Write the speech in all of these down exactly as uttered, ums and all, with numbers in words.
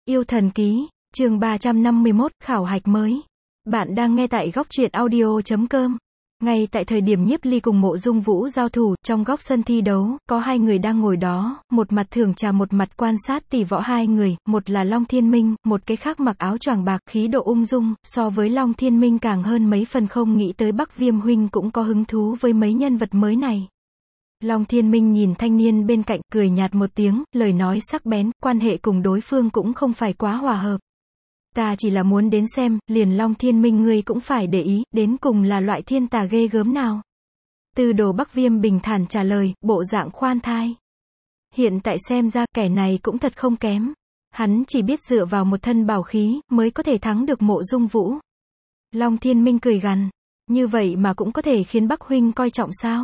Yêu thần ký, chương ba trăm năm mươi mốt, khảo hạch mới. Bạn đang nghe tại góc truyện audio chấm com. Ngay tại thời điểm Nhiếp Ly cùng Mộ Dung Vũ giao thủ, trong góc sân thi đấu, có hai người đang ngồi đó, một mặt thưởng trà một mặt quan sát tỷ võ hai người, một là Long Thiên Minh, một cái khác mặc áo choàng bạc, khí độ ung dung, so với Long Thiên Minh càng hơn mấy phần, không nghĩ tới Bắc Viêm huynh cũng có hứng thú với mấy nhân vật mới này. Long Thiên Minh nhìn thanh niên bên cạnh, cười nhạt một tiếng, lời nói sắc bén, quan hệ cùng đối phương cũng không phải quá hòa hợp. Ta chỉ là muốn đến xem, liền Long Thiên Minh ngươi cũng phải để ý, đến cùng là loại thiên tà ghê gớm nào. Tư đồ Bắc Viêm bình thản trả lời, bộ dạng khoan thai. Hiện tại xem ra, kẻ này cũng thật không kém. Hắn chỉ biết dựa vào một thân bảo khí, mới có thể thắng được Mộ Dung Vũ. Long Thiên Minh cười gằn, như vậy mà cũng có thể khiến Bắc huynh coi trọng sao?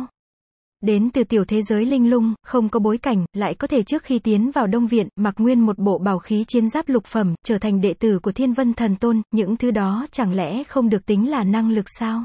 Đến từ tiểu thế giới linh lung, không có bối cảnh, lại có thể trước khi tiến vào Đông Viện, mặc nguyên một bộ bảo khí chiến giáp lục phẩm, trở thành đệ tử của Thiên Vân Thần Tôn, những thứ đó chẳng lẽ không được tính là năng lực sao?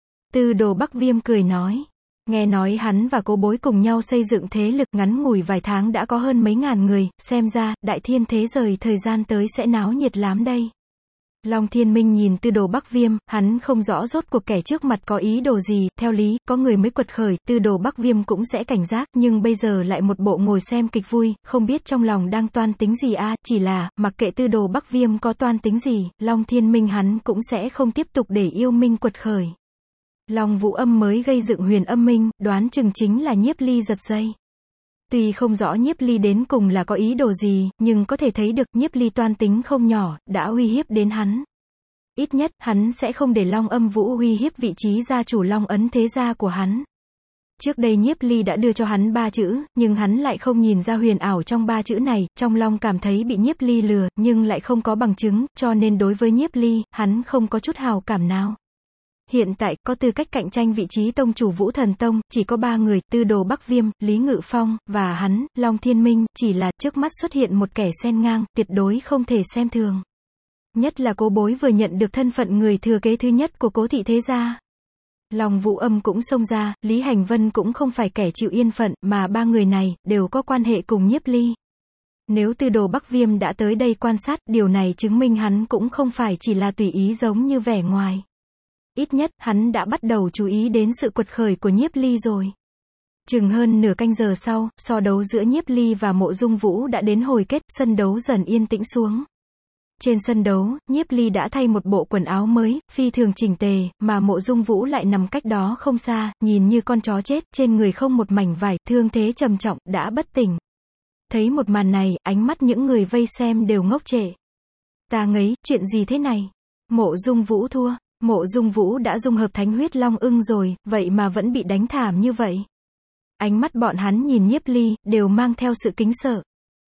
Tư đồ Bắc Viêm cười nói. Nghe nói hắn và Cố Bối cùng nhau xây dựng thế lực, ngắn ngủi vài tháng đã có hơn mấy ngàn người, xem ra, đại thiên thế giới thời gian tới sẽ náo nhiệt lắm đây. Long Thiên Minh nhìn tư đồ Bắc Viêm, hắn không rõ rốt cuộc kẻ trước mặt có ý đồ gì, theo lý, có người mới quật khởi, tư đồ Bắc Viêm cũng sẽ cảnh giác, nhưng bây giờ lại một bộ ngồi xem kịch vui, không biết trong lòng đang toan tính gì a, à, chỉ là, mặc kệ tư đồ Bắc Viêm có toan tính gì, Long Thiên Minh hắn cũng sẽ không tiếp tục để yêu minh quật khởi. Long Vũ Âm mới gây dựng Huyền Âm Minh, đoán chừng chính là Nhiếp Ly giật dây. Tuy không rõ Nhiếp Ly đến cùng là có ý đồ gì, nhưng có thể thấy được Nhiếp Ly toan tính không nhỏ, đã uy hiếp đến hắn. Ít nhất, hắn sẽ không để Long Âm Vũ uy hiếp vị trí gia chủ Long Ấn thế gia của hắn. Trước đây Nhiếp Ly đã đưa cho hắn ba chữ, nhưng hắn lại không nhìn ra huyền ảo trong ba chữ này, trong lòng cảm thấy bị Nhiếp Ly lừa, nhưng lại không có bằng chứng, cho nên đối với Nhiếp Ly, hắn không có chút hào cảm nào. Hiện tại, có tư cách cạnh tranh vị trí tông chủ Vũ Thần Tông, chỉ có ba người, tư đồ Bắc Viêm, Lý Ngự Phong, và hắn, Long Thiên Minh, chỉ là, trước mắt xuất hiện một kẻ xen ngang, tuyệt đối không thể xem thường. Nhất là Cố Bối vừa nhận được thân phận người thừa kế thứ nhất của Cố thị thế gia. Long Vũ Âm cũng xông ra, Lý Hành Vân cũng không phải kẻ chịu yên phận, mà ba người này, đều có quan hệ cùng Nhiếp Ly. Nếu tư đồ Bắc Viêm đã tới đây quan sát, điều này chứng minh hắn cũng không phải chỉ là tùy ý giống như vẻ ngoài. Ít nhất, hắn đã bắt đầu chú ý đến sự quật khởi của Nhiếp Ly rồi. Chừng hơn nửa canh giờ sau, so đấu giữa Nhiếp Ly và Mộ Dung Vũ đã đến hồi kết, sân đấu dần yên tĩnh xuống. Trên sân đấu, Nhiếp Ly đã thay một bộ quần áo mới, phi thường chỉnh tề, mà Mộ Dung Vũ lại nằm cách đó không xa, nhìn như con chó chết, trên người không một mảnh vải, thương thế trầm trọng, đã bất tỉnh. Thấy một màn này, ánh mắt những người vây xem đều ngốc trệ. Ta ngấy, chuyện gì thế này? Mộ Dung Vũ thua. Mộ Dung Vũ đã dung hợp thánh huyết long ưng rồi, vậy mà vẫn bị đánh thảm như vậy. Ánh mắt bọn hắn nhìn Nhiếp Ly, đều mang theo sự kính sợ.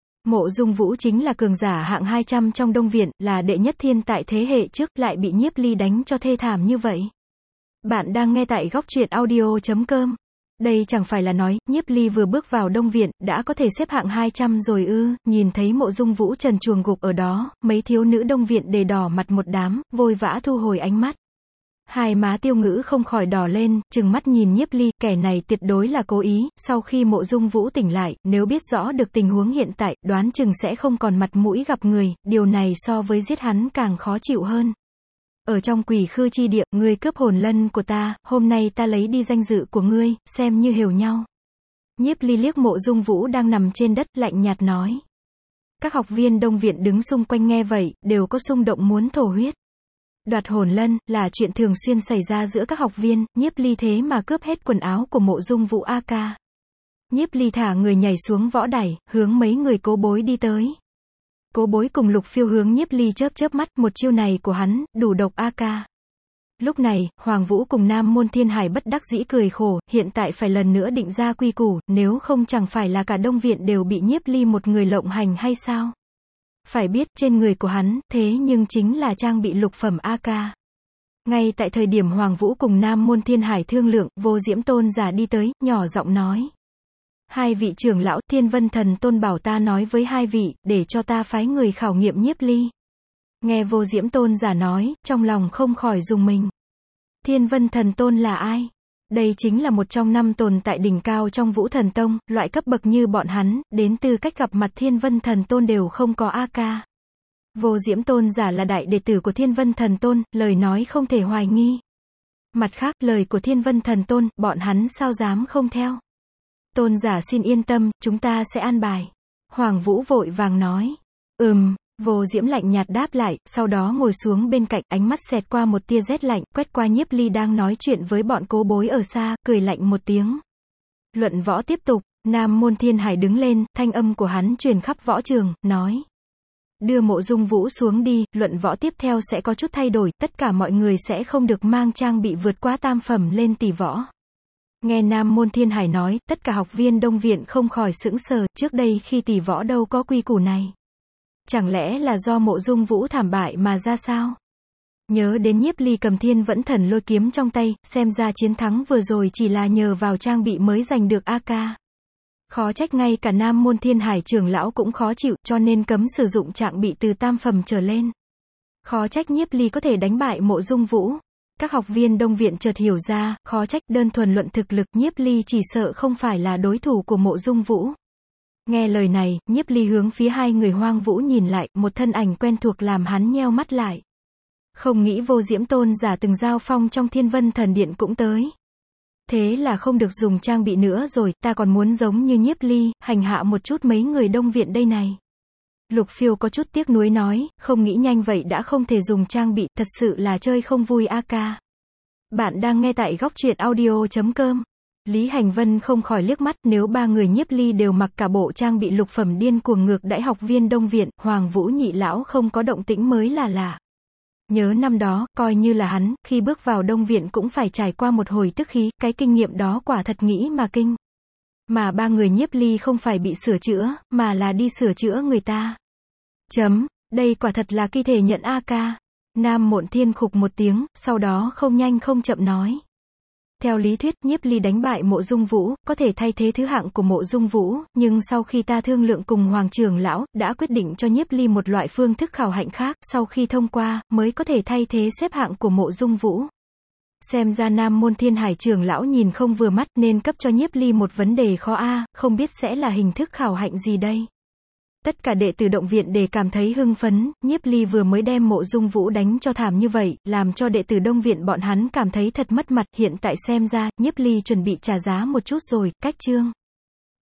Mộ Dung Vũ chính là cường giả hạng hai trăm trong Đông Viện, là đệ nhất thiên tại thế hệ trước, lại bị Nhiếp Ly đánh cho thê thảm như vậy. Bạn đang nghe tại góc truyện audio chấm com. Đây chẳng phải là nói, Nhiếp Ly vừa bước vào Đông Viện, đã có thể xếp hạng hai trăm rồi ư, nhìn thấy Mộ Dung Vũ trần truồng gục ở đó, mấy thiếu nữ Đông Viện đề đỏ mặt một đám, vội vã thu hồi ánh mắt. Hai má Tiêu Ngữ không khỏi đỏ lên, trừng mắt nhìn Nhiếp Ly, kẻ này tuyệt đối là cố ý, sau khi Mộ Dung Vũ tỉnh lại, nếu biết rõ được tình huống hiện tại, đoán chừng sẽ không còn mặt mũi gặp người, điều này so với giết hắn càng khó chịu hơn. Ở trong quỷ khư chi địa, ngươi cướp hồn lân của ta, hôm nay ta lấy đi danh dự của ngươi, xem như hiểu nhau. Nhiếp Ly liếc Mộ Dung Vũ đang nằm trên đất, lạnh nhạt nói. Các học viên Đông Viện đứng xung quanh nghe vậy, đều có xung động muốn thổ huyết. Đoạt hồn lân, là chuyện thường xuyên xảy ra giữa các học viên, Nhiếp Ly thế mà cướp hết quần áo của Mộ Dung Vũ a ca. Nhiếp Ly thả người nhảy xuống võ đài, hướng mấy người Cố Bối đi tới. Cố Bối cùng Lục Phiêu hướng Nhiếp Ly chớp chớp mắt, một chiêu này của hắn, đủ độc a ca. Lúc này, Hoàng Vũ cùng Nam Môn Thiên Hải bất đắc dĩ cười khổ, hiện tại phải lần nữa định ra quy củ, nếu không chẳng phải là cả Đông Viện đều bị Nhiếp Ly một người lộng hành hay sao? Phải biết, trên người của hắn, thế nhưng chính là trang bị lục phẩm a ca. Ngay tại thời điểm Hoàng Vũ cùng Nam Môn Thiên Hải thương lượng, Vô Diễm Tôn giả đi tới, nhỏ giọng nói. Hai vị trưởng lão, Thiên Vân Thần Tôn bảo ta nói với hai vị, để cho ta phái người khảo nghiệm Nhiếp Ly. Nghe Vô Diễm Tôn giả nói, trong lòng không khỏi rùng mình. Thiên Vân Thần Tôn là ai? Đây chính là một trong năm tồn tại đỉnh cao trong Vũ Thần Tông, loại cấp bậc như bọn hắn, đến tư cách gặp mặt Thiên Vân Thần Tôn đều không có a ca. Vô Diễm tôn giả là đại đệ tử của Thiên Vân Thần Tôn, lời nói không thể hoài nghi. Mặt khác, lời của Thiên Vân Thần Tôn, bọn hắn sao dám không theo. Tôn giả xin yên tâm, chúng ta sẽ an bài. Hoàng Vũ vội vàng nói. Ừm, Vô Diễm lạnh nhạt đáp lại, sau đó ngồi xuống bên cạnh, ánh mắt xẹt qua một tia rét lạnh, quét qua Nhiếp Ly đang nói chuyện với bọn cố bối ở xa, cười lạnh một tiếng. Luận võ tiếp tục, Nam Môn Thiên Hải đứng lên, thanh âm của hắn truyền khắp võ trường, nói. Đưa Mộ Dung Vũ xuống đi, luận võ tiếp theo sẽ có chút thay đổi, tất cả mọi người sẽ không được mang trang bị vượt quá tam phẩm lên tỷ võ. Nghe Nam Môn Thiên Hải nói, tất cả học viên Đông Viện không khỏi sững sờ, trước đây khi tỷ võ đâu có quy củ này. Chẳng lẽ là do Mộ Dung Vũ thảm bại mà ra sao? Nhớ đến Nhiếp Ly cầm Thiên Vẫn Thần Lôi kiếm trong tay, xem ra chiến thắng vừa rồi chỉ là nhờ vào trang bị mới giành được a ca. Khó trách ngay cả Nam Môn Thiên Hải trưởng lão cũng khó chịu, cho nên cấm sử dụng trang bị từ tam phẩm trở lên. Khó trách Nhiếp Ly có thể đánh bại Mộ Dung Vũ. Các học viên Đông Viện chợt hiểu ra, khó trách đơn thuần luận thực lực, Nhiếp Ly chỉ sợ không phải là đối thủ của Mộ Dung Vũ. Nghe lời này, Nhiếp Ly hướng phía hai người Hoang Vũ nhìn lại, một thân ảnh quen thuộc làm hắn nheo mắt lại. Không nghĩ Vô Diễm tôn giả từng giao phong trong Thiên Vân Thần Điện cũng tới. Thế là không được dùng trang bị nữa rồi, ta còn muốn giống như Nhiếp Ly, hành hạ một chút mấy người Đông Viện đây này. Lục Phiêu có chút tiếc nuối nói, không nghĩ nhanh vậy đã không thể dùng trang bị, thật sự là chơi không vui a ca. Bạn đang nghe tại góc truyện audio chấm com. Lý Hành Vân không khỏi liếc mắt, nếu ba người Nhiếp Ly đều mặc cả bộ trang bị lục phẩm điên cuồng ngược đãi học viên Đông Viện, Hoàng Vũ nhị lão không có động tĩnh mới là lạ. Nhớ năm đó, coi như là hắn, khi bước vào Đông Viện cũng phải trải qua một hồi tức khí, cái kinh nghiệm đó quả thật nghĩ mà kinh. Mà ba người Nhiếp Ly không phải bị sửa chữa, mà là đi sửa chữa người ta. Chấm, đây quả thật là kỳ thể nhận a ca. Nam Môn Thiên khục một tiếng, sau đó không nhanh không chậm nói. Theo lý thuyết, Nhiếp Ly đánh bại Mộ Dung Vũ, có thể thay thế thứ hạng của Mộ Dung Vũ, nhưng sau khi ta thương lượng cùng Hoàng trưởng lão, đã quyết định cho Nhiếp Ly một loại phương thức khảo hạnh khác, sau khi thông qua, mới có thể thay thế xếp hạng của Mộ Dung Vũ. Xem ra Nam Môn Thiên Hải trưởng lão nhìn không vừa mắt nên cấp cho Nhiếp Ly một vấn đề khó a, không biết sẽ là hình thức khảo hạnh gì đây. Tất cả đệ tử Động Viện đều cảm thấy hưng phấn, Nhiếp Ly vừa mới đem Mộ Dung Vũ đánh cho thảm như vậy, làm cho đệ tử Đông Viện bọn hắn cảm thấy thật mất mặt, hiện tại xem ra, Nhiếp Ly chuẩn bị trả giá một chút rồi, cách chương.